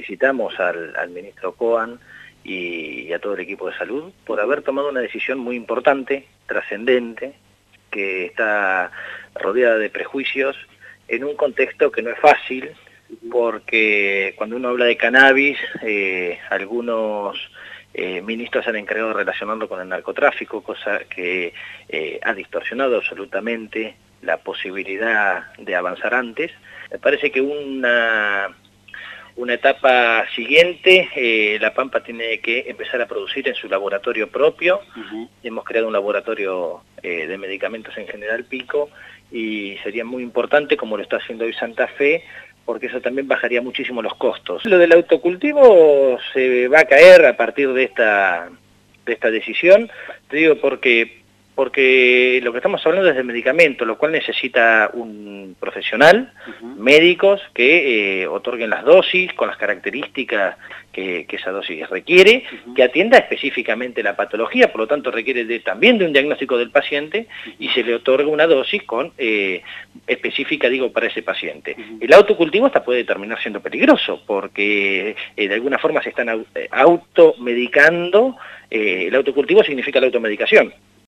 felicitamos al ministro Kohan y a todo el equipo de salud por haber tomado una decisión muy importante, trascendente, que está rodeada de prejuicios en un contexto que no es fácil, porque cuando uno habla de cannabis, algunos ministros se han encargado de relacionarlo con el narcotráfico, cosa que ha distorsionado absolutamente la posibilidad de avanzar antes. Me parece que una etapa siguiente, La Pampa tiene que empezar a producir en su laboratorio propio. Hemos creado un laboratorio de medicamentos en General Pico y sería muy importante, como lo está haciendo hoy Santa Fe, porque eso también bajaría muchísimo los costos. Lo del autocultivo se va a caer a partir de esta decisión, te digo porque lo que estamos hablando es de medicamento, lo cual necesita un profesional, médicos que otorguen las dosis con las características que esa dosis requiere, que atienda específicamente la patología, por lo tanto requiere también de un diagnóstico del paciente y se le otorga una dosis específica, para ese paciente. El autocultivo hasta puede terminar siendo peligroso porque de alguna forma se están automedicando. El autocultivo significa la automedicación.